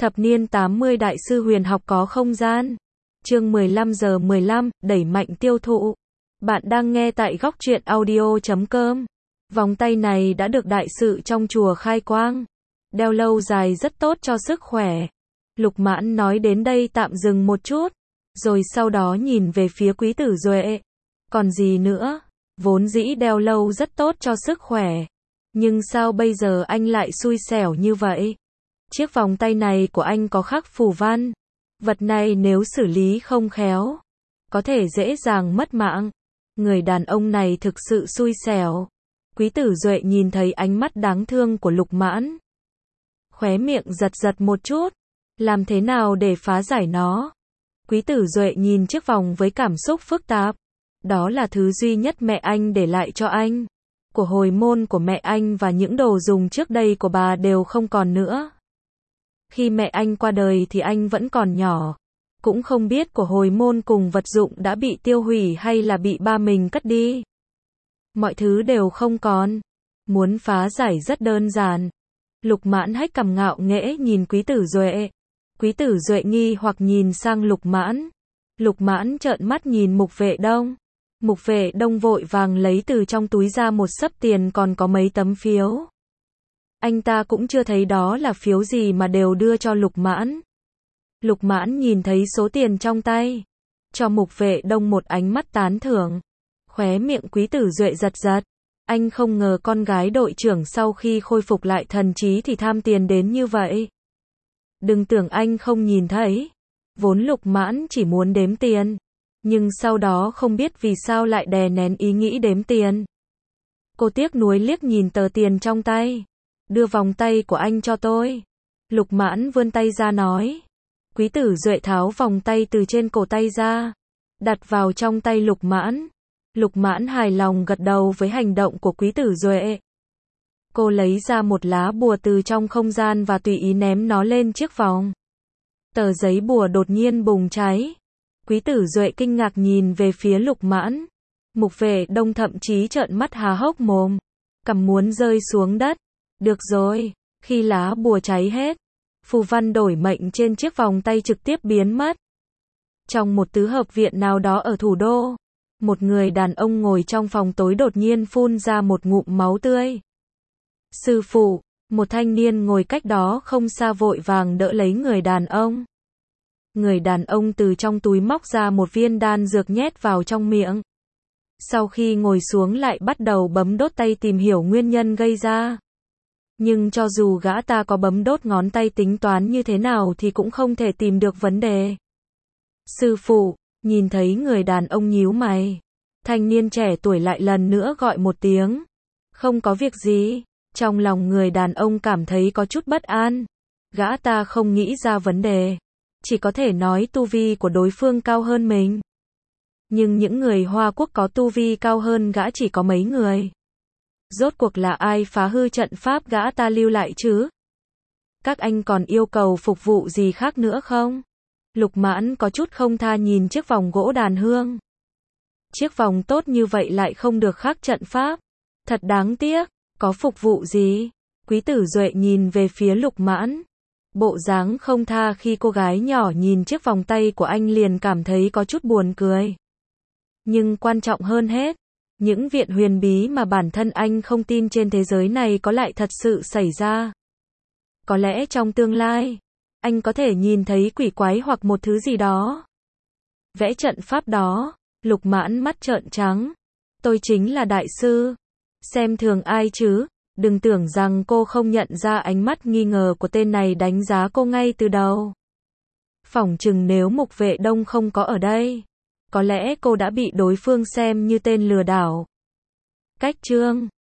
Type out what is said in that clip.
Thập niên 80 đại sư huyền học có không gian. Chương 15:15, đẩy mạnh tiêu thụ. Bạn đang nghe tại góc truyện audio.com. Vòng tay này đã được đại sự trong chùa khai quang. Đeo lâu dài rất tốt cho sức khỏe. Lục Mãn nói đến đây tạm dừng một chút, rồi sau đó nhìn về phía Quý Tử Duệ. Còn gì nữa? Vốn dĩ đeo lâu rất tốt cho sức khỏe. Nhưng sao bây giờ anh lại xui xẻo như vậy? Chiếc vòng tay này của anh có khắc phù văn. Vật này nếu xử lý không khéo, có thể dễ dàng mất mạng. Người đàn ông này thực sự xui xẻo. Quý Tử Duệ nhìn thấy ánh mắt đáng thương của Lục Mãn. Khóe miệng giật giật một chút. Làm thế nào để phá giải nó? Quý Tử Duệ nhìn chiếc vòng với cảm xúc phức tạp. Đó là thứ duy nhất mẹ anh để lại cho anh. Của hồi môn của mẹ anh và những đồ dùng trước đây của bà đều không còn nữa. Khi mẹ anh qua đời thì anh vẫn còn nhỏ. Cũng không biết của hồi môn cùng vật dụng đã bị tiêu hủy hay là bị ba mình cất đi. Mọi thứ đều không còn. Muốn phá giải rất đơn giản. Lục Mãn hách cằm ngạo nghễ nhìn Quý Tử Duệ. Quý Tử Duệ nghi hoặc nhìn sang Lục Mãn. Lục Mãn trợn mắt nhìn Mục Vệ Đông. Mục Vệ Đông vội vàng lấy từ trong túi ra một xấp tiền còn có mấy tấm phiếu. Anh ta cũng chưa thấy đó là phiếu gì mà đều đưa cho Lục Mãn. Lục Mãn nhìn thấy số tiền trong tay, cho Mục Vệ Đông một ánh mắt tán thưởng. Khóe miệng Quý Tử Duệ giật giật. Anh không ngờ con gái đội trưởng sau khi khôi phục lại thần trí thì tham tiền đến như vậy. Đừng tưởng anh không nhìn thấy. Vốn Lục Mãn chỉ muốn đếm tiền, nhưng sau đó không biết vì sao lại đè nén ý nghĩ đếm tiền. Cô tiếc nuối liếc nhìn tờ tiền trong tay. Đưa vòng tay của anh cho tôi. Lục Mãn vươn tay ra nói. Quý Tử Duệ tháo vòng tay từ trên cổ tay ra, đặt vào trong tay Lục Mãn. Lục Mãn hài lòng gật đầu với hành động của Quý Tử Duệ. Cô lấy ra một lá bùa từ trong không gian và tùy ý ném nó lên chiếc vòng. Tờ giấy bùa đột nhiên bùng cháy. Quý Tử Duệ kinh ngạc nhìn về phía Lục Mãn. Mục Vệ Đông thậm chí trợn mắt há hốc mồm, cằm muốn rơi xuống đất. Được rồi, khi lá bùa cháy hết, phù văn đổi mệnh trên chiếc vòng tay trực tiếp biến mất. Trong một tứ hợp viện nào đó ở thủ đô, một người đàn ông ngồi trong phòng tối đột nhiên phun ra một ngụm máu tươi. Sư phụ, một thanh niên ngồi cách đó không xa vội vàng đỡ lấy người đàn ông. Người đàn ông từ trong túi móc ra một viên đan dược nhét vào trong miệng. Sau khi ngồi xuống lại bắt đầu bấm đốt tay tìm hiểu nguyên nhân gây ra. Nhưng cho dù gã ta có bấm đốt ngón tay tính toán như thế nào thì cũng không thể tìm được vấn đề. Sư phụ, nhìn thấy người đàn ông nhíu mày. Thanh niên trẻ tuổi lại lần nữa gọi một tiếng. Không có việc gì. Trong lòng người đàn ông cảm thấy có chút bất an. Gã ta không nghĩ ra vấn đề. Chỉ có thể nói tu vi của đối phương cao hơn mình. Nhưng những người Hoa Quốc có tu vi cao hơn gã chỉ có mấy người. Rốt cuộc là ai phá hư trận pháp gã ta lưu lại chứ? Các anh còn yêu cầu phục vụ gì khác nữa không? Lục Mãn có chút không tha nhìn chiếc vòng gỗ đàn hương. Chiếc vòng tốt như vậy lại không được khắc trận pháp. Thật đáng tiếc. Có phục vụ gì? Quý Tử Duệ nhìn về phía Lục Mãn. Bộ dáng không tha khi cô gái nhỏ nhìn chiếc vòng tay của anh liền cảm thấy có chút buồn cười. Nhưng quan trọng hơn hết, những viện huyền bí mà bản thân anh không tin trên thế giới này có lại thật sự xảy ra. Có lẽ trong tương lai, anh có thể nhìn thấy quỷ quái hoặc một thứ gì đó. Vẽ trận pháp đó, Lục Mãn mắt trợn trắng. Tôi chính là đại sư. Xem thường ai chứ? Đừng tưởng rằng cô không nhận ra ánh mắt nghi ngờ của tên này đánh giá cô ngay từ đầu. Phỏng chừng nếu Mục Vệ Đông không có ở đây, có lẽ cô đã bị đối phương xem như tên lừa đảo. Cách chương